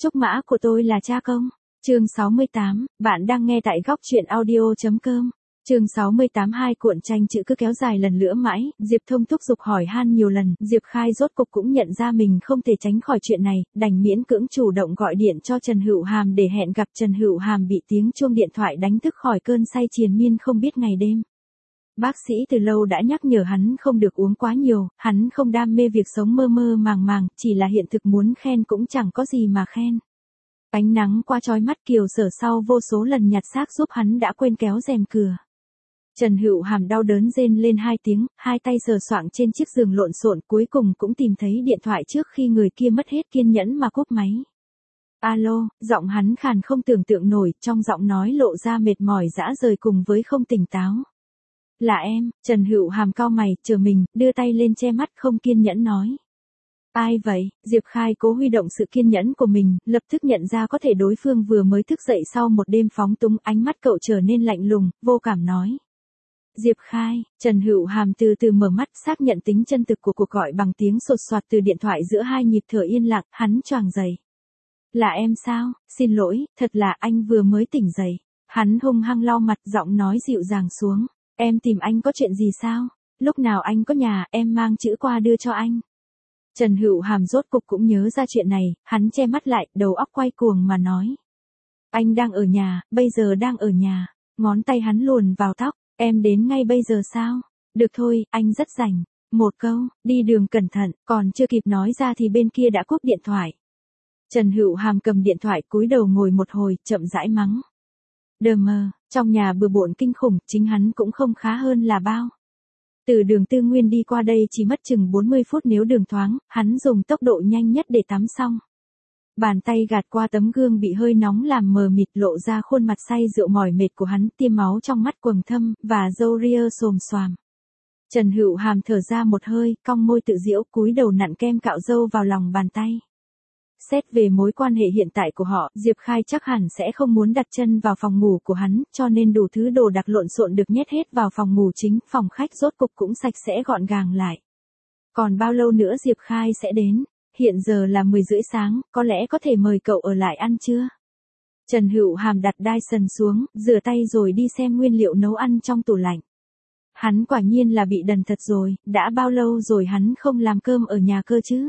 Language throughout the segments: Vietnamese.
Trúc mã của tôi là cha công. Chương 68, bạn đang nghe tại góc truyện audio.com. Chương 68 hai cuộn tranh chữ cứ kéo dài lần nữa mãi, Diệp Thông thúc giục hỏi han nhiều lần, Diệp Khai rốt cục cũng nhận ra mình không thể tránh khỏi chuyện này, đành miễn cưỡng chủ động gọi điện cho Trần Hữu Hàm để hẹn gặp. Trần Hữu Hàm bị tiếng chuông điện thoại đánh thức khỏi cơn say triền miên không biết ngày đêm. Bác sĩ từ lâu đã nhắc nhở hắn không được uống quá nhiều, hắn không đam mê việc sống mơ mơ màng màng, chỉ là hiện thực muốn khen cũng chẳng có gì mà khen. Ánh nắng qua chói mắt Kiều Sở sau vô số lần nhặt xác giúp hắn đã quên kéo rèm cửa. Trần Hữu Hàm đau đớn rên lên 2 tiếng, hai tay sờ soạng trên chiếc giường lộn xộn, cuối cùng cũng tìm thấy điện thoại trước khi người kia mất hết kiên nhẫn mà cúp máy. Alo, giọng hắn khàn không tưởng tượng nổi, trong giọng nói lộ ra mệt mỏi rã rời cùng với không tỉnh táo. Là em. Trần Hữu Hàm cau mày, chờ mình, đưa tay lên che mắt không kiên nhẫn nói. Ai vậy? Diệp Khai cố huy động sự kiên nhẫn của mình, lập tức nhận ra có thể đối phương vừa mới thức dậy sau một đêm phóng túng, ánh mắt cậu trở nên lạnh lùng, vô cảm nói. Diệp Khai. Trần Hữu Hàm từ từ mở mắt, xác nhận tính chân thực của cuộc gọi bằng tiếng sột soạt từ điện thoại. Giữa hai nhịp thở yên lặng, hắn choàng dậy. Là em sao? Xin lỗi, thật là anh vừa mới tỉnh dậy. Hắn hung hăng lau mặt, giọng nói dịu dàng xuống. Em tìm anh có chuyện gì sao? Lúc nào anh có nhà, em mang chữ qua đưa cho anh. Trần Hữu Hàm rốt cục cũng nhớ ra chuyện này, hắn che mắt lại, đầu óc quay cuồng mà nói. Anh đang ở nhà, bây giờ đang ở nhà. Ngón tay hắn luồn vào tóc, em đến ngay bây giờ sao? Được thôi, anh rất rảnh. Một câu, đi đường cẩn thận, còn chưa kịp nói ra thì bên kia đã cúp điện thoại. Trần Hữu Hàm cầm điện thoại cúi đầu ngồi một hồi, chậm rãi mắng. Đờ mờ, trong nhà bừa bộn kinh khủng, chính hắn cũng không khá hơn là bao. Từ đường Tư Nguyên đi qua đây chỉ mất chừng 40 phút nếu đường thoáng, hắn dùng tốc độ nhanh nhất để tắm xong. Bàn tay gạt qua tấm gương bị hơi nóng làm mờ mịt, lộ ra khuôn mặt say rượu mỏi mệt của hắn, tiêm máu trong mắt quầng thâm, và râu ria xồm xoàm. Trần Hữu Hàm thở ra một hơi, cong môi tự giễu, cúi đầu nặn kem cạo râu vào lòng bàn tay. Xét về mối quan hệ hiện tại của họ, Diệp Khai chắc hẳn sẽ không muốn đặt chân vào phòng ngủ của hắn, cho nên đủ thứ đồ đạc lộn xộn được nhét hết vào phòng ngủ chính, phòng khách rốt cục cũng sạch sẽ gọn gàng lại. Còn bao lâu nữa Diệp Khai sẽ đến? Hiện giờ là 10 rưỡi sáng, có lẽ có thể mời cậu ở lại ăn trưa. Trần Hữu Hàm đặt Dyson xuống, rửa tay rồi đi xem nguyên liệu nấu ăn trong tủ lạnh. Hắn quả nhiên là bị đần thật rồi, đã bao lâu rồi hắn không làm cơm ở nhà cơ chứ?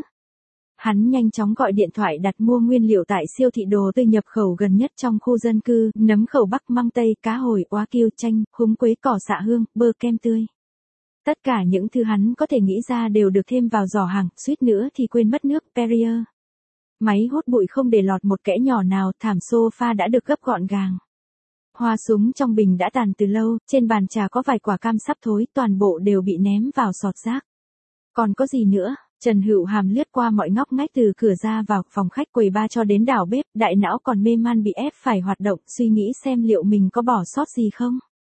Hắn nhanh chóng gọi điện thoại đặt mua nguyên liệu tại siêu thị đồ tươi nhập khẩu gần nhất trong khu dân cư, nấm khẩu Bắc, măng tây, cá hồi, oa kiêu, chanh, húng quế, cỏ xạ hương, bơ, kem tươi. Tất cả những thứ hắn có thể nghĩ ra đều được thêm vào giỏ hàng, suýt nữa thì quên mất nước Perrier. Máy hút bụi không để lọt một kẽ nhỏ nào, thảm sofa đã được gấp gọn gàng. Hoa súng trong bình đã tàn từ lâu, trên bàn trà có vài quả cam sắp thối, toàn bộ đều bị ném vào sọt rác. Còn có gì nữa? Trần Hữu Hàm lướt qua mọi ngóc ngách từ cửa ra vào phòng khách, quầy bar cho đến đảo bếp, đại não còn mê man bị ép phải hoạt động, suy nghĩ xem liệu mình có bỏ sót gì không.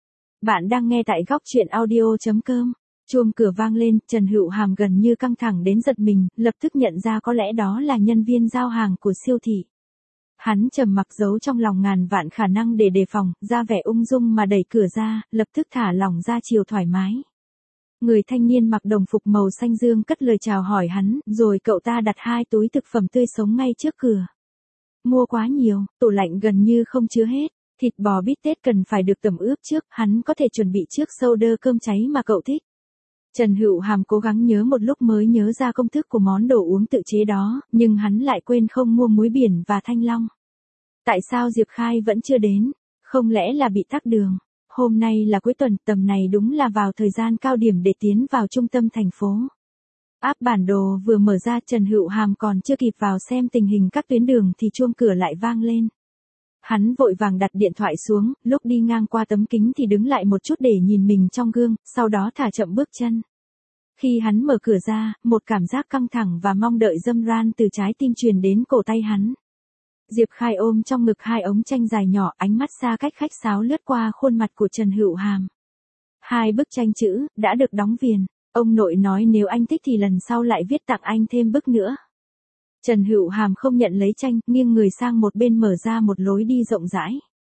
Bạn đang nghe tại góc truyện audio.com. Chuông cửa vang lên, Trần Hữu Hàm gần như căng thẳng đến giật mình, lập tức nhận ra có lẽ đó là nhân viên giao hàng của siêu thị. Hắn trầm mặc giấu trong lòng ngàn vạn khả năng để đề phòng, ra vẻ ung dung mà đẩy cửa ra, lập tức thả lỏng ra chiều thoải mái. Người thanh niên mặc đồng phục màu xanh dương cất lời chào hỏi hắn, rồi cậu ta đặt 2 túi thực phẩm tươi sống ngay trước cửa. Mua quá nhiều, tủ lạnh gần như không chứa hết. Thịt bò bít tết cần phải được tẩm ướp trước, hắn có thể chuẩn bị trước soda cơm cháy mà cậu thích. Trần Hữu Hàm cố gắng nhớ một lúc mới nhớ ra công thức của món đồ uống tự chế đó, nhưng hắn lại quên không mua muối biển và thanh long. Tại sao Diệp Khai vẫn chưa đến? Không lẽ là bị tắc đường? Hôm nay là cuối tuần, tầm này đúng là vào thời gian cao điểm để tiến vào trung tâm thành phố. Áp bản đồ vừa mở ra, Trần Hữu Hàm còn chưa kịp vào xem tình hình các tuyến đường thì chuông cửa lại vang lên. Hắn vội vàng đặt điện thoại xuống, lúc đi ngang qua tấm kính thì đứng lại một chút để nhìn mình trong gương, sau đó thả chậm bước chân. Khi hắn mở cửa ra, một cảm giác căng thẳng và mong đợi râm ran từ trái tim truyền đến cổ tay hắn. Diệp Khai ôm trong ngực 2 ống tranh dài nhỏ, ánh mắt xa cách khách sáo lướt qua khuôn mặt của Trần Hữu Hàm. 2 bức tranh chữ, đã được đóng viền. Ông nội nói nếu anh thích thì lần sau lại viết tặng anh thêm bức nữa. Trần Hữu Hàm không nhận lấy tranh, nghiêng người sang một bên mở ra một lối đi rộng rãi.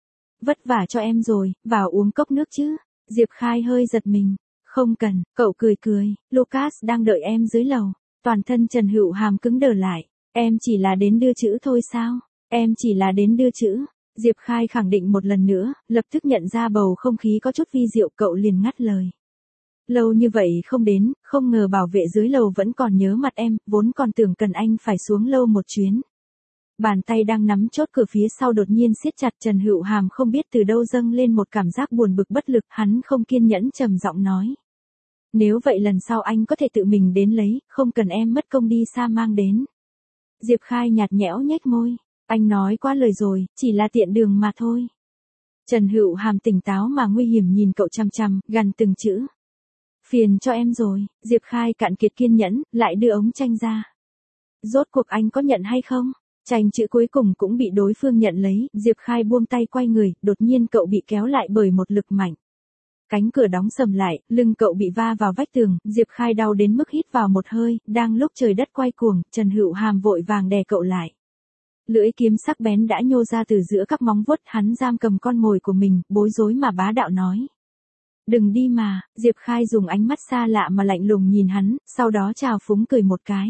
Vất vả cho em rồi, vào uống cốc nước chứ. Diệp Khai hơi giật mình. Không cần, cậu cười cười, Lucas đang đợi em dưới lầu. Toàn thân Trần Hữu Hàm cứng đờ lại. Em chỉ là đến đưa chữ thôi sao? Em chỉ là đến đưa chữ. Diệp Khai khẳng định một lần nữa, lập tức nhận ra bầu không khí có chút vi diệu, cậu liền ngắt lời. Lâu như vậy không đến, không ngờ bảo vệ dưới lầu vẫn còn nhớ mặt em, vốn còn tưởng cần anh phải xuống lâu một chuyến. Bàn tay đang nắm chốt cửa phía sau đột nhiên siết chặt, Trần Hữu Hàm không biết từ đâu dâng lên một cảm giác buồn bực bất lực, hắn không kiên nhẫn trầm giọng nói. Nếu vậy lần sau anh có thể tự mình đến lấy, không cần em mất công đi xa mang đến. Diệp Khai nhạt nhẽo nhếch môi. Anh nói quá lời rồi, chỉ là tiện đường mà thôi. Trần Hữu Hàm tỉnh táo mà nguy hiểm nhìn cậu chằm chằm, gằn từng chữ. Phiền cho em rồi. Diệp Khai cạn kiệt kiên nhẫn, lại đưa ống tranh ra. Rốt cuộc anh có nhận hay không? Tranh chữ cuối cùng cũng bị đối phương nhận lấy, Diệp Khai buông tay quay người, đột nhiên cậu bị kéo lại bởi một lực mạnh. Cánh cửa đóng sầm lại, lưng cậu bị va vào vách tường, Diệp Khai đau đến mức hít vào một hơi, đang lúc trời đất quay cuồng, Trần Hữu Hàm vội vàng đè cậu lại. Lưỡi kiếm sắc bén đã nhô ra từ giữa các móng vuốt, hắn giam cầm con mồi của mình, bối rối mà bá đạo nói. Đừng đi mà. Diệp Khai dùng ánh mắt xa lạ mà lạnh lùng nhìn hắn, sau đó chào phúng cười một cái.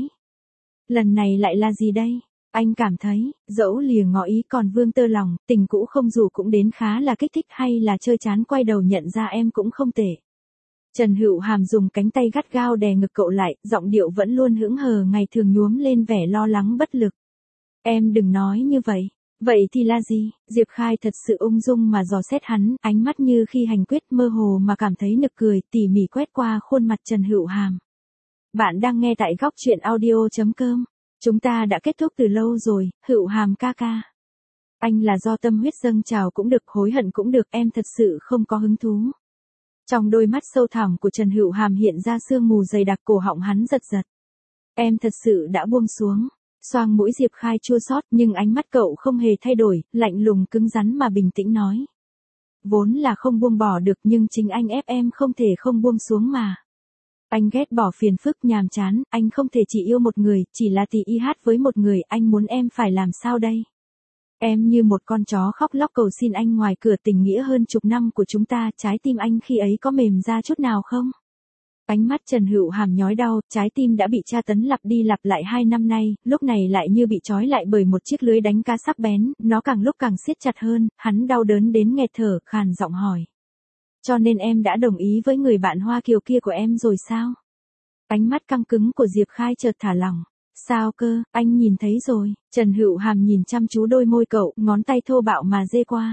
Lần này lại là gì đây? Anh cảm thấy, dẫu lìa ngỏ ý còn vương tơ lòng, tình cũ không dù cũng đến khá là kích thích, hay là chơi chán quay đầu nhận ra em cũng không tệ. Trần Hữu Hàm dùng cánh tay gắt gao đè ngực cậu lại, giọng điệu vẫn luôn hững hờ ngày thường nhuốm lên vẻ lo lắng bất lực. Em đừng nói như vậy. Vậy thì là gì? Diệp Khai thật sự ung dung mà dò xét hắn, ánh mắt như khi hành quyết, mơ hồ mà cảm thấy nực cười, tỉ mỉ quét qua khuôn mặt Trần Hữu Hàm. Bạn đang nghe tại góc truyện audio.com. Chúng ta đã kết thúc từ lâu rồi, Hữu Hàm ca ca. Anh là do tâm huyết dâng trào cũng được, hối hận cũng được, em thật sự không có hứng thú. Trong đôi mắt sâu thẳm của Trần Hữu Hàm hiện ra sương mù dày đặc, cổ họng hắn giật giật. Em thật sự đã buông xuống. Xoang mũi Diệp Khai chua xót, nhưng ánh mắt cậu không hề thay đổi, lạnh lùng cứng rắn mà bình tĩnh nói. Vốn là không buông bỏ được, nhưng chính anh ép em không thể không buông xuống mà. Anh ghét bỏ phiền phức nhàm chán, anh không thể chỉ yêu một người, chỉ là tì y hát với một người, anh muốn em phải làm sao đây? Em như một con chó khóc lóc cầu xin anh ngoài cửa, tình nghĩa hơn chục năm của chúng ta, trái tim anh khi ấy có mềm ra chút nào không? Ánh mắt Trần Hữu Hàm nhói đau, trái tim đã bị tra tấn lặp đi lặp lại 2 năm nay, lúc này lại như bị trói lại bởi một chiếc lưới đánh cá sắc bén, nó càng lúc càng siết chặt hơn, hắn đau đớn đến nghẹt thở, khàn giọng hỏi. Cho nên em đã đồng ý với người bạn Hoa Kiều kia của em rồi sao? Ánh mắt căng cứng của Diệp Khai chợt thả lỏng. Sao cơ, anh nhìn thấy rồi. Trần Hữu Hàm nhìn chăm chú đôi môi cậu, ngón tay thô bạo mà dê qua.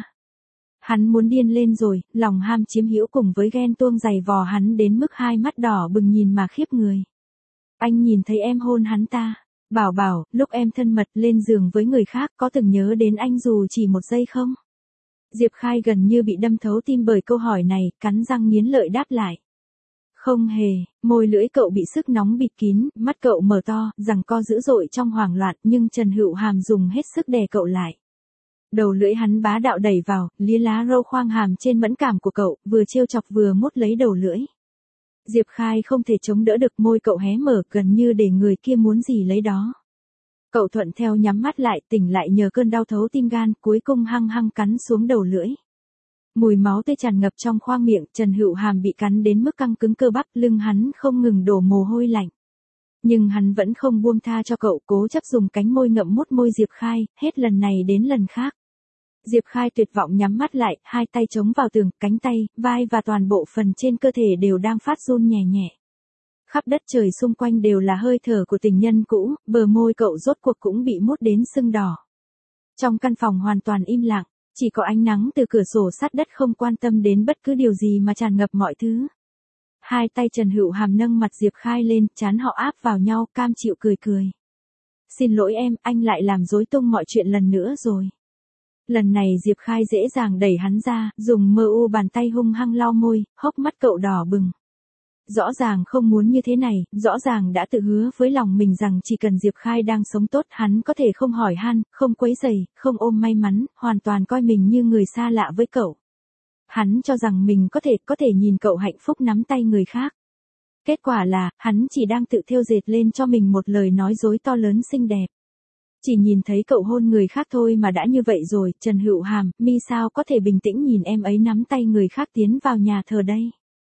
Hắn muốn điên lên rồi, lòng ham chiếm hữu cùng với ghen tuông dày vò hắn đến mức hai mắt đỏ bừng nhìn mà khiếp người. Anh nhìn thấy em hôn hắn ta. Bảo bảo, lúc em thân mật lên giường với người khác có từng nhớ đến anh dù chỉ một giây không? Diệp Khai gần như bị đâm thấu tim bởi câu hỏi này, cắn răng nghiến lợi đáp lại. Không hề, môi lưỡi cậu bị sức nóng bịt kín, mắt cậu mở to, giằng co dữ dội trong hoảng loạn, nhưng Trần Hữu Hàm dùng hết sức đè cậu lại. Đầu lưỡi hắn bá đạo đẩy vào, lia lá râu khoang hàm trên mẫn cảm của cậu, vừa trêu chọc vừa mút lấy đầu lưỡi. Diệp Khai không thể chống đỡ được, môi cậu hé mở gần như để người kia muốn gì lấy đó. Cậu thuận theo nhắm mắt lại, tỉnh lại nhờ cơn đau thấu tim gan, cuối cùng hăng hăng cắn xuống đầu lưỡi. Mùi máu tươi tràn ngập trong khoang miệng, Trần Hữu Hàm bị cắn đến mức căng cứng cơ bắp, lưng hắn không ngừng đổ mồ hôi lạnh. Nhưng hắn vẫn không buông tha cho cậu, cố chấp dùng cánh môi ngậm mút môi Diệp Khai, hết lần này đến lần khác. Diệp Khai tuyệt vọng nhắm mắt lại, hai tay chống vào tường, cánh tay, vai và toàn bộ phần trên cơ thể đều đang phát run nhẹ nhẹ. Khắp đất trời xung quanh đều là hơi thở của tình nhân cũ, bờ môi cậu rốt cuộc cũng bị mút đến sưng đỏ. Trong căn phòng hoàn toàn im lặng, chỉ có ánh nắng từ cửa sổ sát đất không quan tâm đến bất cứ điều gì mà tràn ngập mọi thứ. Hai tay Trần Hữu Hàm nâng mặt Diệp Khai lên, trán họ áp vào nhau, cam chịu cười cười. Xin lỗi em, anh lại làm rối tung mọi chuyện lần nữa rồi. Lần này Diệp Khai dễ dàng đẩy hắn ra, dùng mơ u bàn tay hung hăng lau môi, hốc mắt cậu đỏ bừng. Rõ ràng không muốn như thế này, rõ ràng đã tự hứa với lòng mình rằng chỉ cần Diệp Khai đang sống tốt hắn có thể không hỏi han, không quấy rầy, không ôm may mắn, hoàn toàn coi mình như người xa lạ với cậu. Hắn cho rằng mình có thể nhìn cậu hạnh phúc nắm tay người khác. Kết quả là, hắn chỉ đang tự thêu dệt lên cho mình một lời nói dối to lớn xinh đẹp. Chỉ nhìn thấy cậu hôn người khác thôi mà đã như vậy rồi, Trần Hữu Hàm, mi sao có thể bình tĩnh nhìn em ấy nắm tay người khác tiến vào nhà thờ đây.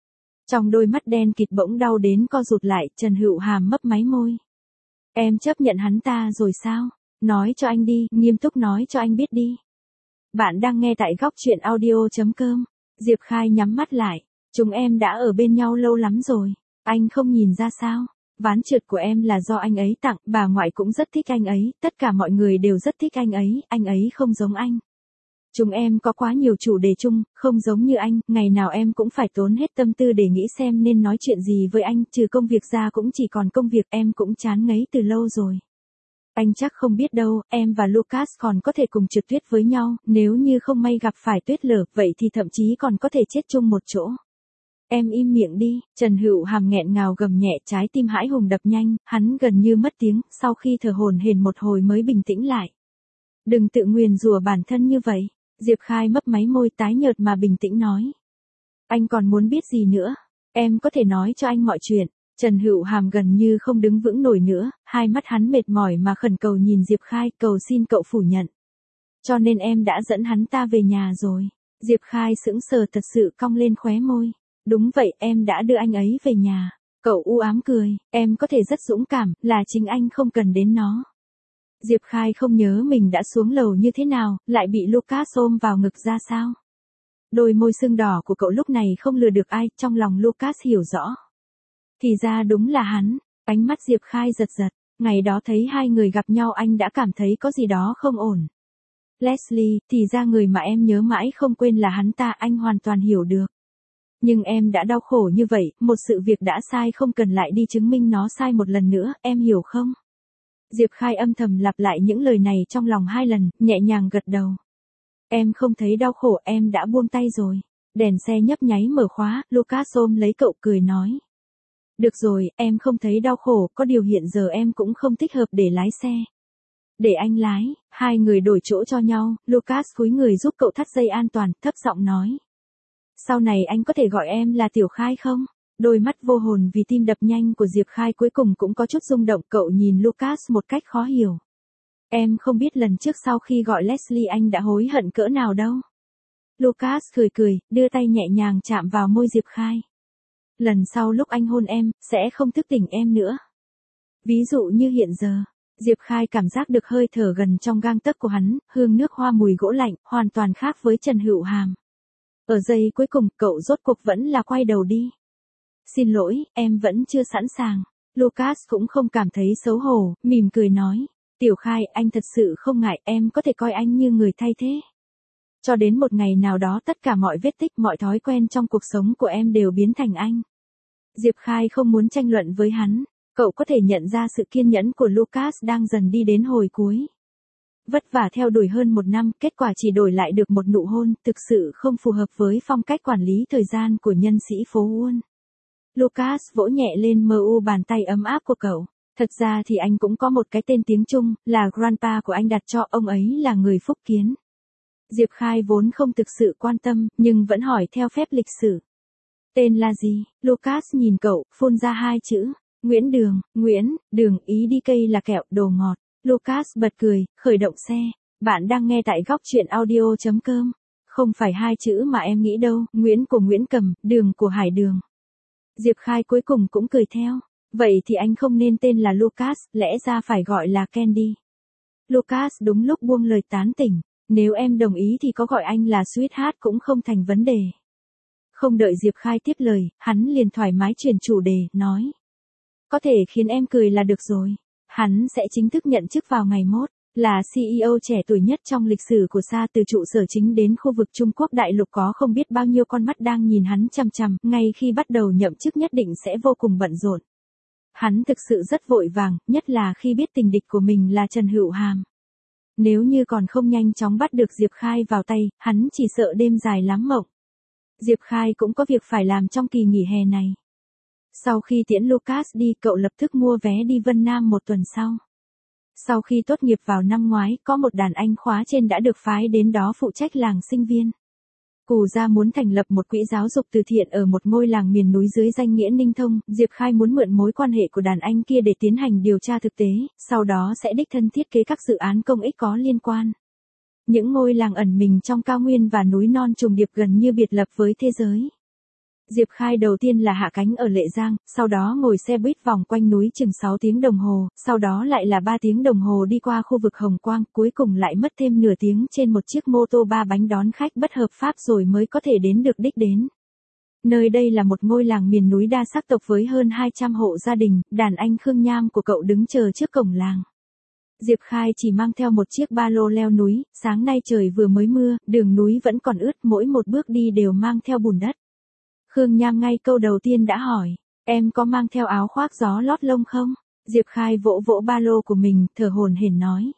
Trong đôi mắt đen kịt bỗng đau đến co rụt lại, Trần Hữu Hàm mấp máy môi. Em chấp nhận hắn ta rồi sao? Nói cho anh đi, nghiêm túc nói cho anh biết đi. Bạn đang nghe tại góc chuyện audio.com. Diệp Khai nhắm mắt lại. Chúng em đã ở bên nhau lâu lắm rồi. Anh không nhìn ra sao? Ván trượt của em là do anh ấy tặng, bà ngoại cũng rất thích anh ấy, tất cả mọi người đều rất thích anh ấy không giống anh. Chúng em có quá nhiều chủ đề chung, không giống như anh, ngày nào em cũng phải tốn hết tâm tư để nghĩ xem nên nói chuyện gì với anh, trừ công việc ra cũng chỉ còn công việc, em cũng chán ngấy từ lâu rồi. Anh chắc không biết đâu, em và Lucas còn có thể cùng trượt tuyết với nhau, nếu như không may gặp phải tuyết lở, vậy thì thậm chí còn có thể chết chung một chỗ. Em im miệng đi, Trần Hữu Hàm nghẹn ngào gầm nhẹ, trái tim hãi hùng đập nhanh, hắn gần như mất tiếng, sau khi thở hổn hển một hồi mới bình tĩnh lại. Đừng tự nguyền rủa bản thân như vậy, Diệp Khai mấp máy môi tái nhợt mà bình tĩnh nói. Anh còn muốn biết gì nữa? Em có thể nói cho anh mọi chuyện. Trần Hữu Hàm gần như không đứng vững nổi nữa, hai mắt hắn mệt mỏi mà khẩn cầu nhìn Diệp Khai, cầu xin cậu phủ nhận. Cho nên em đã dẫn hắn ta về nhà rồi. Diệp Khai sững sờ thật sự cong lên khóe môi. Đúng vậy, em đã đưa anh ấy về nhà. Cậu u ám cười, em có thể rất dũng cảm, là chính anh không cần đến nó. Diệp Khai không nhớ mình đã xuống lầu như thế nào, lại bị Lucas ôm vào ngực ra sao. Đôi môi sưng đỏ của cậu lúc này không lừa được ai, trong lòng Lucas hiểu rõ. Thì ra đúng là hắn, ánh mắt Diệp Khai giật giật, ngày đó thấy hai người gặp nhau anh đã cảm thấy có gì đó không ổn. Leslie, thì ra người mà em nhớ mãi không quên là hắn ta, anh hoàn toàn hiểu được. Nhưng em đã đau khổ như vậy, một sự việc đã sai không cần lại đi chứng minh nó sai một lần nữa, em hiểu không? Diệp Khai âm thầm lặp lại những lời này trong lòng 2 lần, nhẹ nhàng gật đầu. Em không thấy đau khổ, em đã buông tay rồi. Đèn xe nhấp nháy mở khóa, Lucas ôm lấy cậu cười nói. Được rồi, em không thấy đau khổ, có điều hiện giờ em cũng không thích hợp để lái xe. Để anh lái, hai người đổi chỗ cho nhau, Lucas cúi người giúp cậu thắt dây an toàn, thấp giọng nói. Sau này anh có thể gọi em là Tiểu Khai không? Đôi mắt vô hồn vì tim đập nhanh của Diệp Khai cuối cùng cũng có chút rung động, cậu nhìn Lucas một cách khó hiểu. Em không biết lần trước sau khi gọi Leslie anh đã hối hận cỡ nào đâu. Lucas cười, đưa tay nhẹ nhàng chạm vào môi Diệp Khai. Lần sau lúc anh hôn em, sẽ không thức tỉnh em nữa. Ví dụ như hiện giờ, Diệp Khai cảm giác được hơi thở gần trong gang tấc của hắn, hương nước hoa mùi gỗ lạnh, hoàn toàn khác với Trần Hữu Hàm. Ở giây cuối cùng, cậu rốt cuộc vẫn là quay đầu đi. Xin lỗi, em vẫn chưa sẵn sàng. Lucas cũng không cảm thấy xấu hổ, mỉm cười nói. Tiểu Khai, anh thật sự không ngại, em có thể coi anh như người thay thế. Cho đến một ngày nào đó tất cả mọi vết tích, mọi thói quen trong cuộc sống của em đều biến thành anh. Diệp Khai không muốn tranh luận với hắn. Cậu có thể nhận ra sự kiên nhẫn của Lucas đang dần đi đến hồi cuối. Vất vả theo đuổi hơn 1 năm, kết quả chỉ đổi lại được một nụ hôn, thực sự không phù hợp với phong cách quản lý thời gian của nhân sĩ phố Wall. Lucas vỗ nhẹ lên mu bàn tay ấm áp của cậu. Thật ra thì anh cũng có một cái tên tiếng Trung, là Grandpa của anh đặt cho, ông ấy là người Phúc Kiến. Diệp Khai vốn không thực sự quan tâm, nhưng vẫn hỏi theo phép lịch sử. Tên là gì? Lucas nhìn cậu, phun ra 2 chữ. Nguyễn Đường, ý đi cây là kẹo, đồ ngọt. Lucas bật cười, khởi động xe. Bạn đang nghe tại góc chuyện audio.com. Không phải 2 chữ mà em nghĩ đâu, Nguyễn của Nguyễn Cầm, Đường của Hải Đường. Diệp Khai cuối cùng cũng cười theo. Vậy thì anh không nên tên là Lucas, lẽ ra phải gọi là Candy. Lucas đúng lúc buông lời tán tỉnh. Nếu em đồng ý thì có gọi anh là Sweetheart cũng không thành vấn đề. Không đợi Diệp Khai tiếp lời, hắn liền thoải mái chuyển chủ đề, nói. Có thể khiến em cười là được rồi. Hắn sẽ chính thức nhận chức vào ngày mốt, là CEO trẻ tuổi nhất trong lịch sử của SA, từ trụ sở chính đến khu vực Trung Quốc đại lục có không biết bao nhiêu con mắt đang nhìn hắn chằm chằm, ngay khi bắt đầu nhậm chức nhất định sẽ vô cùng bận rộn. Hắn thực sự rất vội vàng, nhất là khi biết tình địch của mình là Trần Hữu Hàm. Nếu như còn không nhanh chóng bắt được Diệp Khai vào tay, hắn chỉ sợ đêm dài lắm mộng. Diệp Khai cũng có việc phải làm trong kỳ nghỉ hè này. Sau khi tiễn Lucas đi, cậu lập tức mua vé đi Vân Nam 1 tuần sau. Sau khi tốt nghiệp vào năm ngoái, có một đàn anh khóa trên đã được phái đến đó phụ trách làng sinh viên. Cù Gia muốn thành lập một quỹ giáo dục từ thiện ở một ngôi làng miền núi dưới danh nghĩa Ninh Thông. Diệp Khai muốn mượn mối quan hệ của đàn anh kia để tiến hành điều tra thực tế, sau đó sẽ đích thân thiết kế các dự án công ích có liên quan. Những ngôi làng ẩn mình trong cao nguyên và núi non trùng điệp gần như biệt lập với thế giới. Diệp Khai đầu tiên là hạ cánh ở Lệ Giang, sau đó ngồi xe buýt vòng quanh núi chừng 6 tiếng đồng hồ, sau đó lại là 3 tiếng đồng hồ đi qua khu vực Hồng Quang, cuối cùng lại mất thêm nửa tiếng trên một chiếc mô tô 3 bánh đón khách bất hợp pháp rồi mới có thể đến được đích đến. Nơi đây là một ngôi làng miền núi đa sắc tộc với hơn 200 hộ gia đình, đàn anh Khương Nham của cậu đứng chờ trước cổng làng. Diệp Khai chỉ mang theo một chiếc ba lô leo núi, sáng nay trời vừa mới mưa, đường núi vẫn còn ướt, mỗi một bước đi đều mang theo bùn đất. Khương Nham ngay câu đầu tiên đã hỏi, em có mang theo áo khoác gió lót lông không? Diệp Khai vỗ vỗ ba lô của mình, thở hổn hển nói.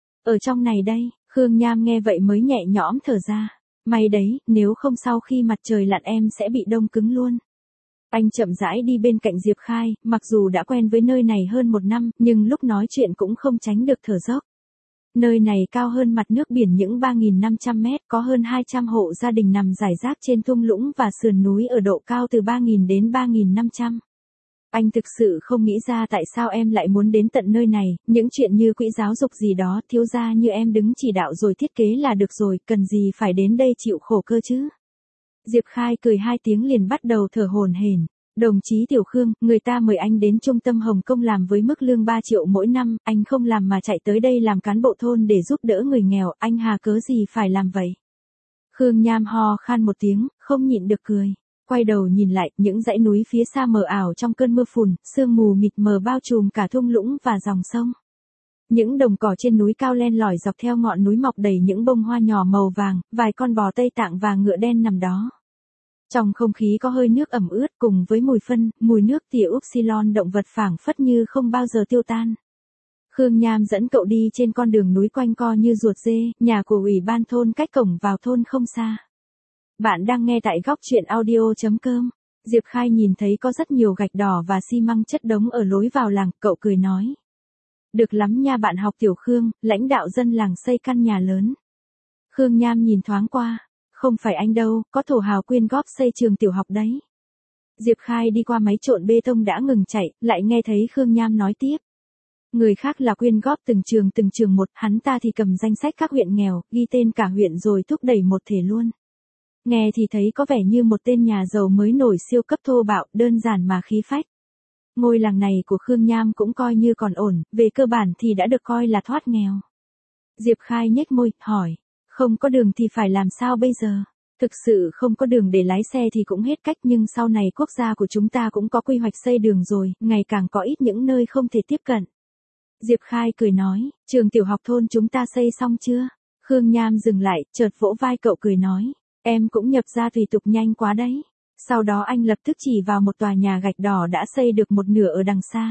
Ở trong này đây, Khương Nham nghe vậy mới nhẹ nhõm thở ra. May đấy, nếu không sau khi mặt trời lặn em sẽ bị đông cứng luôn. Anh chậm rãi đi bên cạnh Diệp Khai, mặc dù đã quen với nơi này hơn 1 năm, nhưng lúc nói chuyện cũng không tránh được thở dốc. Nơi này cao hơn mặt nước biển những 3.500 mét, có hơn 200 hộ gia đình nằm rải rác trên thung lũng và sườn núi ở độ cao từ 3.000 đến 3.500. Anh thực sự không nghĩ ra tại sao em lại muốn đến tận nơi này, những chuyện như quỹ giáo dục gì đó, thiếu gia như em đứng chỉ đạo rồi thiết kế là được rồi, cần gì phải đến đây chịu khổ cơ chứ. Diệp Khai cười 2 tiếng liền bắt đầu thở hổn hển. Đồng chí Tiểu Khương, người ta mời anh đến trung tâm Hồng Kông làm với mức lương 3 triệu mỗi năm, anh không làm mà chạy tới đây làm cán bộ thôn để giúp đỡ người nghèo, anh hà cớ gì phải làm vậy? Khương Nham ho khan một tiếng, không nhịn được cười. Quay đầu nhìn lại, những dãy núi phía xa mờ ảo trong cơn mưa phùn, sương mù mịt mờ bao trùm cả thung lũng và dòng sông. Những đồng cỏ trên núi cao len lỏi dọc theo ngọn núi mọc đầy những bông hoa nhỏ màu vàng, vài con bò Tây Tạng và ngựa đen nằm đó. Trong không khí có hơi nước ẩm ướt cùng với mùi phân, mùi nước tỉa upsilon động vật phảng phất như không bao giờ tiêu tan. Khương Nham dẫn cậu đi trên con đường núi quanh co như ruột dê, nhà của ủy ban thôn cách cổng vào thôn không xa. Bạn đang nghe tại góc truyện audio.com. Diệp Khai nhìn thấy có rất nhiều gạch đỏ và xi măng chất đống ở lối vào làng, cậu cười nói. Được lắm nha bạn học Tiểu Khương, lãnh đạo dân làng xây căn nhà lớn. Khương Nham nhìn thoáng qua. Không phải anh đâu, có thổ hào quyên góp xây trường tiểu học đấy. Diệp Khai đi qua máy trộn bê tông đã ngừng chạy, lại nghe thấy Khương Nham nói tiếp. Người khác là quyên góp từng trường một, hắn ta thì cầm danh sách các huyện nghèo, ghi tên cả huyện rồi thúc đẩy một thể luôn. Nghe thì thấy có vẻ như một tên nhà giàu mới nổi siêu cấp thô bạo, đơn giản mà khí phách. Ngôi làng này của Khương Nham cũng coi như còn ổn, về cơ bản thì đã được coi là thoát nghèo. Diệp Khai nhếch môi, hỏi. Không có đường thì phải làm sao bây giờ? Thực sự không có đường để lái xe thì cũng hết cách, nhưng sau này quốc gia của chúng ta cũng có quy hoạch xây đường rồi, ngày càng có ít những nơi không thể tiếp cận. Diệp Khai cười nói, trường tiểu học thôn chúng ta xây xong chưa? Khương Nham dừng lại, chợt vỗ vai cậu cười nói, em cũng nhập ra tùy tục nhanh quá đấy. Sau đó anh lập tức chỉ vào một tòa nhà gạch đỏ đã xây được một nửa ở đằng xa.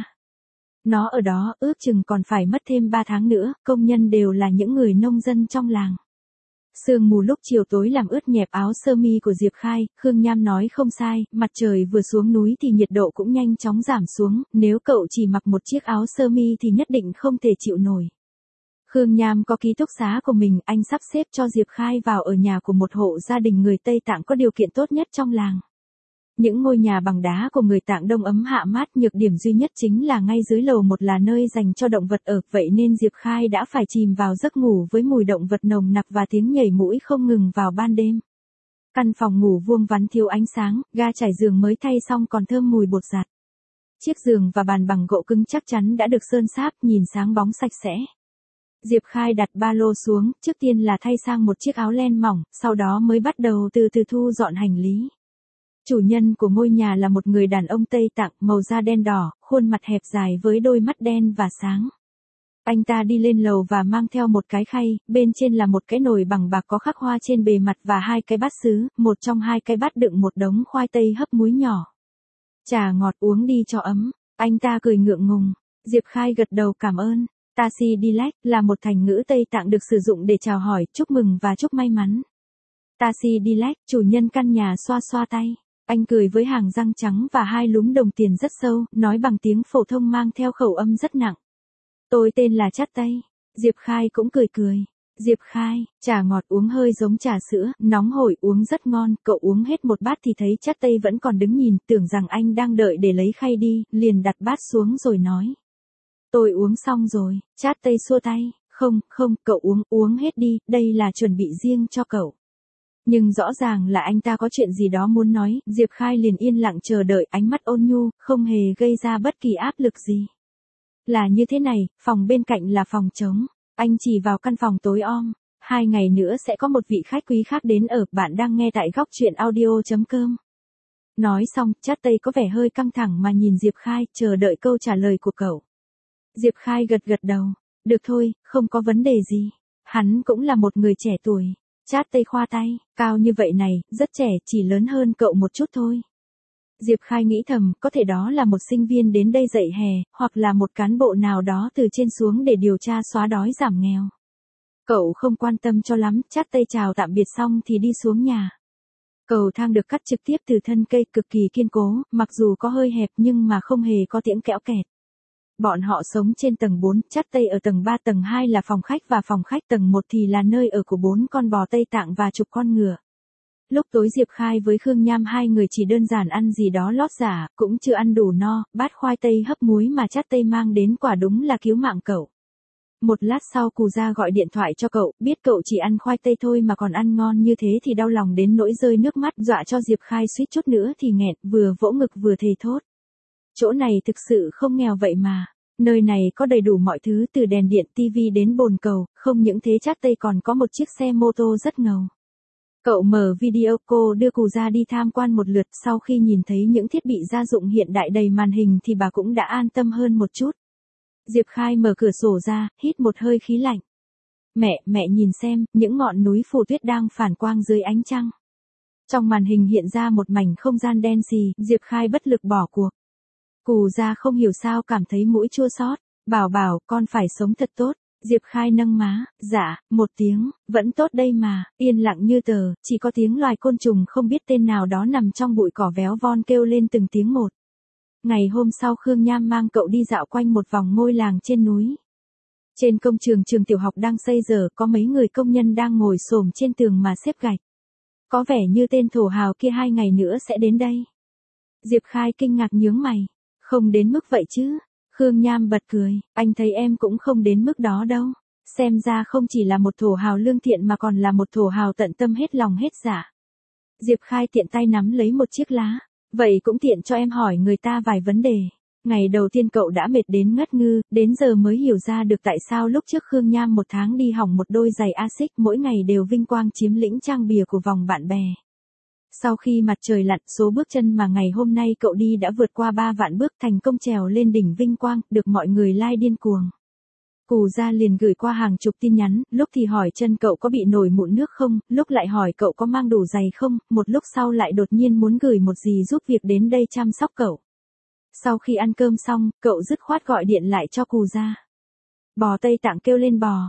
Nó ở đó, ước chừng còn phải mất thêm 3 tháng nữa, công nhân đều là những người nông dân trong làng. Sương mù lúc chiều tối làm ướt nhẹp áo sơ mi của Diệp Khai, Khương Nham nói không sai, mặt trời vừa xuống núi thì nhiệt độ cũng nhanh chóng giảm xuống, nếu cậu chỉ mặc một chiếc áo sơ mi thì nhất định không thể chịu nổi. Khương Nham có ký túc xá của mình, anh sắp xếp cho Diệp Khai vào ở nhà của một hộ gia đình người Tây Tạng có điều kiện tốt nhất trong làng. Những ngôi nhà bằng đá của người Tạng đông ấm hạ mát, nhược điểm duy nhất chính là ngay dưới lầu một là nơi dành cho động vật ở, vậy nên Diệp Khai đã phải chìm vào giấc ngủ với mùi động vật nồng nặc và tiếng nhảy mũi không ngừng vào ban đêm. Căn phòng ngủ vuông vắn thiếu ánh sáng, ga trải giường mới thay xong còn thơm mùi bột giặt. Chiếc giường và bàn bằng gỗ cứng chắc chắn đã được sơn sáp, nhìn sáng bóng sạch sẽ. Diệp Khai đặt ba lô xuống, trước tiên là thay sang một chiếc áo len mỏng, sau đó mới bắt đầu từ từ thu dọn hành lý. Chủ nhân của ngôi nhà là một người đàn ông Tây Tạng, màu da đen đỏ, khuôn mặt hẹp dài với đôi mắt đen và sáng. Anh ta đi lên lầu và mang theo một cái khay, bên trên là một cái nồi bằng bạc có khắc hoa trên bề mặt và 2 cái bát sứ, một trong 2 cái bát đựng một đống khoai tây hấp muối nhỏ. Trà ngọt uống đi cho ấm, anh ta cười ngượng ngùng. Diệp Khai gật đầu cảm ơn. Taxi Dilek là một thành ngữ Tây Tạng được sử dụng để chào hỏi, chúc mừng và chúc may mắn. Taxi Dilek, chủ nhân căn nhà xoa xoa tay. Anh cười với hàng răng trắng và 2 lúm đồng tiền rất sâu, nói bằng tiếng phổ thông mang theo khẩu âm rất nặng. Tôi tên là Chát Tây. Diệp Khai cũng cười cười. Diệp Khai, trà ngọt uống hơi giống trà sữa, nóng hổi uống rất ngon, cậu uống hết một bát thì thấy Chát Tây vẫn còn đứng nhìn, tưởng rằng anh đang đợi để lấy khay đi, liền đặt bát xuống rồi nói. Tôi uống xong rồi, Chát Tây xua tay, không, cậu uống hết đi, đây là chuẩn bị riêng cho cậu. Nhưng rõ ràng là anh ta có chuyện gì đó muốn nói, Diệp Khai liền yên lặng chờ đợi, ánh mắt ôn nhu, không hề gây ra bất kỳ áp lực gì. Là như thế này, phòng bên cạnh là phòng trống. Anh chỉ vào căn phòng tối om. 2 ngày nữa sẽ có một vị khách quý khác đến ở, bạn đang nghe tại góc chuyện audio.com. Nói xong, Chát Tây có vẻ hơi căng thẳng mà nhìn Diệp Khai, chờ đợi câu trả lời của cậu. Diệp Khai gật gật đầu. Được thôi, không có vấn đề gì. Hắn cũng là một người trẻ tuổi. Chát Tây khoa tay, cao như vậy này, rất trẻ, chỉ lớn hơn cậu một chút thôi. Diệp Khai nghĩ thầm, có thể đó là một sinh viên đến đây dạy hè, hoặc là một cán bộ nào đó từ trên xuống để điều tra xóa đói giảm nghèo. Cậu không quan tâm cho lắm, Chát Tây chào tạm biệt xong thì đi xuống nhà. Cầu thang được cắt trực tiếp từ thân cây, cực kỳ kiên cố, mặc dù có hơi hẹp nhưng mà không hề có tiếng kẽo kẹt. Bọn họ sống trên tầng 4, Chát Tây ở tầng 3, tầng 2 là phòng khách và phòng khách tầng 1 thì là nơi ở của 4 con bò Tây Tạng và chục con ngựa. Lúc tối Diệp Khai với Khương Nham hai người chỉ đơn giản ăn gì đó lót giả, cũng chưa ăn đủ no, bát khoai tây hấp muối mà Chát Tây mang đến quả đúng là cứu mạng cậu. Một lát sau Cù Gia gọi điện thoại cho cậu, biết cậu chỉ ăn khoai tây thôi mà còn ăn ngon như thế thì đau lòng đến nỗi rơi nước mắt, dọa cho Diệp Khai suýt chút nữa thì nghẹn, vừa vỗ ngực vừa thề thốt. Chỗ này thực sự không nghèo vậy mà. Nơi này có đầy đủ mọi thứ từ đèn điện, tivi đến bồn cầu, không những thế Chát Tây còn có một chiếc xe mô tô rất ngầu. Cậu mở video cô đưa Cù Gia đi tham quan một lượt, sau khi nhìn thấy những thiết bị gia dụng hiện đại đầy màn hình thì bà cũng đã an tâm hơn một chút. Diệp Khai mở cửa sổ ra, hít một hơi khí lạnh. Mẹ nhìn xem, những ngọn núi phủ tuyết đang phản quang dưới ánh trăng. Trong màn hình hiện ra một mảnh không gian đen xì, Diệp Khai bất lực bỏ cuộc. Cù Gia không hiểu sao cảm thấy mũi chua xót. Bảo, con phải sống thật tốt. Diệp Khai nâng má, dạ, một tiếng, vẫn tốt đây mà, yên lặng như tờ, chỉ có tiếng loài côn trùng không biết tên nào đó nằm trong bụi cỏ véo von kêu lên từng tiếng một. Ngày hôm sau Khương Nham mang cậu đi dạo quanh một vòng ngôi làng trên núi. Trên công trường trường tiểu học đang xây giờ, có mấy người công nhân đang ngồi xổm trên tường mà xếp gạch. Có vẻ như tên thổ hào kia 2 ngày nữa sẽ đến đây. Diệp Khai kinh ngạc nhướng mày. Không đến mức vậy chứ. Khương Nham bật cười, anh thấy em cũng không đến mức đó đâu. Xem ra không chỉ là một thổ hào lương thiện mà còn là một thổ hào tận tâm hết lòng hết dạ. Diệp Khai tiện tay nắm lấy một chiếc lá. Vậy cũng tiện cho em hỏi người ta vài vấn đề. Ngày đầu tiên cậu đã mệt đến ngất ngư, đến giờ mới hiểu ra được tại sao lúc trước Khương Nham 1 tháng đi hỏng một đôi giày Asics, mỗi ngày đều vinh quang chiếm lĩnh trang bìa của vòng bạn bè. Sau khi mặt trời lặn, số bước chân mà ngày hôm nay cậu đi đã vượt qua 3 vạn bước, thành công trèo lên đỉnh vinh quang, được mọi người like điên cuồng. Cù Gia liền gửi qua hàng chục tin nhắn, lúc thì hỏi chân cậu có bị nổi mụn nước không, lúc lại hỏi cậu có mang đủ giày không, một lúc sau lại đột nhiên muốn gửi một dì giúp việc đến đây chăm sóc cậu. Sau khi ăn cơm xong, cậu dứt khoát gọi điện lại cho Cù Gia. Bò Tây Tạng kêu lên bò,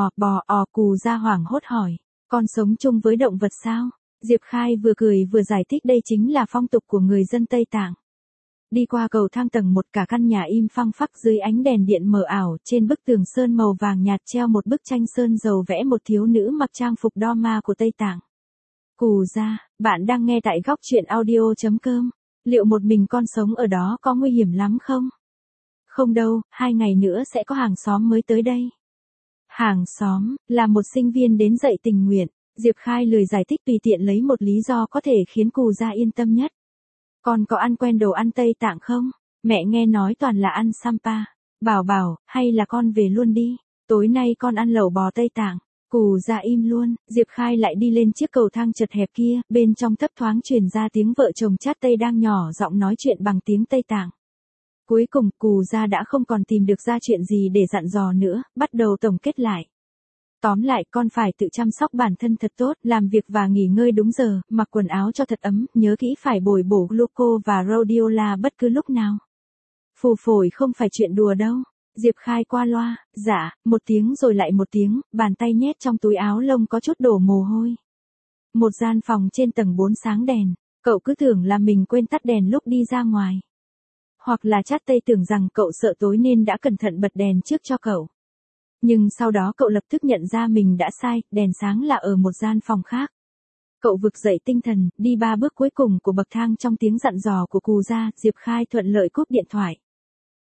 Cù Gia hoảng hốt hỏi, con sống chung với động vật sao? Diệp Khai vừa cười vừa giải thích đây chính là phong tục của người dân Tây Tạng. Đi qua cầu thang tầng 1, cả căn nhà im phăng phắc dưới ánh đèn điện mờ ảo, trên bức tường sơn màu vàng nhạt treo một bức tranh sơn dầu vẽ một thiếu nữ mặc trang phục Dharma của Tây Tạng. Cù Gia, bạn đang nghe tại góc chuyện audio.com. Liệu một mình con sống ở đó có nguy hiểm lắm không? Không đâu, 2 ngày nữa sẽ có hàng xóm mới tới đây. Hàng xóm, là một sinh viên đến dạy tình nguyện. Diệp Khai lười giải thích, tùy tiện lấy một lý do có thể khiến Cù Gia yên tâm nhất. Con có ăn quen đồ ăn Tây Tạng không? Mẹ nghe nói toàn là ăn Sampa. Bảo, hay là con về luôn đi. Tối nay con ăn lẩu bò Tây Tạng. Cù Gia im luôn, Diệp Khai lại đi lên chiếc cầu thang chật hẹp kia, bên trong thấp thoáng truyền ra tiếng vợ chồng Chát Tây đang nhỏ giọng nói chuyện bằng tiếng Tây Tạng. Cuối cùng, Cù Gia đã không còn tìm được ra chuyện gì để dặn dò nữa, bắt đầu tổng kết lại. Tóm lại, con phải tự chăm sóc bản thân thật tốt, làm việc và nghỉ ngơi đúng giờ, mặc quần áo cho thật ấm, nhớ kỹ phải bồi bổ gluco và rhodiola bất cứ lúc nào. Phù phổi không phải chuyện đùa đâu. Diệp Khai qua loa, dạ, một tiếng rồi lại một tiếng, bàn tay nhét trong túi áo lông có chút đổ mồ hôi. Một gian phòng trên tầng 4 sáng đèn, cậu cứ tưởng là mình quên tắt đèn lúc đi ra ngoài. Hoặc là Chát Tây tưởng rằng cậu sợ tối nên đã cẩn thận bật đèn trước cho cậu. Nhưng sau đó cậu lập tức nhận ra mình đã sai, đèn sáng là ở một gian phòng khác. Cậu vực dậy tinh thần, đi 3 bước cuối cùng của bậc thang trong tiếng dặn dò của Cù Gia, Diệp Khai thuận lợi cúp điện thoại.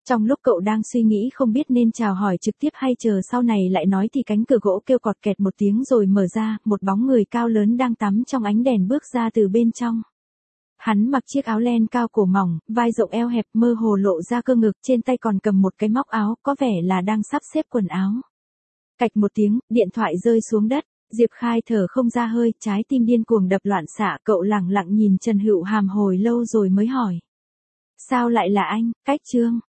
Trong lúc cậu đang suy nghĩ không biết nên chào hỏi trực tiếp hay chờ sau này lại nói thì cánh cửa gỗ kêu cọt kẹt một tiếng rồi mở ra, một bóng người cao lớn đang tắm trong ánh đèn bước ra từ bên trong. Hắn mặc chiếc áo len cao cổ mỏng, vai rộng eo hẹp mơ hồ lộ ra cơ ngực, trên tay còn cầm một cái móc áo, có vẻ là đang sắp xếp quần áo. Cạch một tiếng, điện thoại rơi xuống đất, Diệp Khai thở không ra hơi, trái tim điên cuồng đập loạn xạ, cậu lẳng lặng nhìn Trần Hựu Hàm hồi lâu rồi mới hỏi. Sao lại là anh, Cách Trương?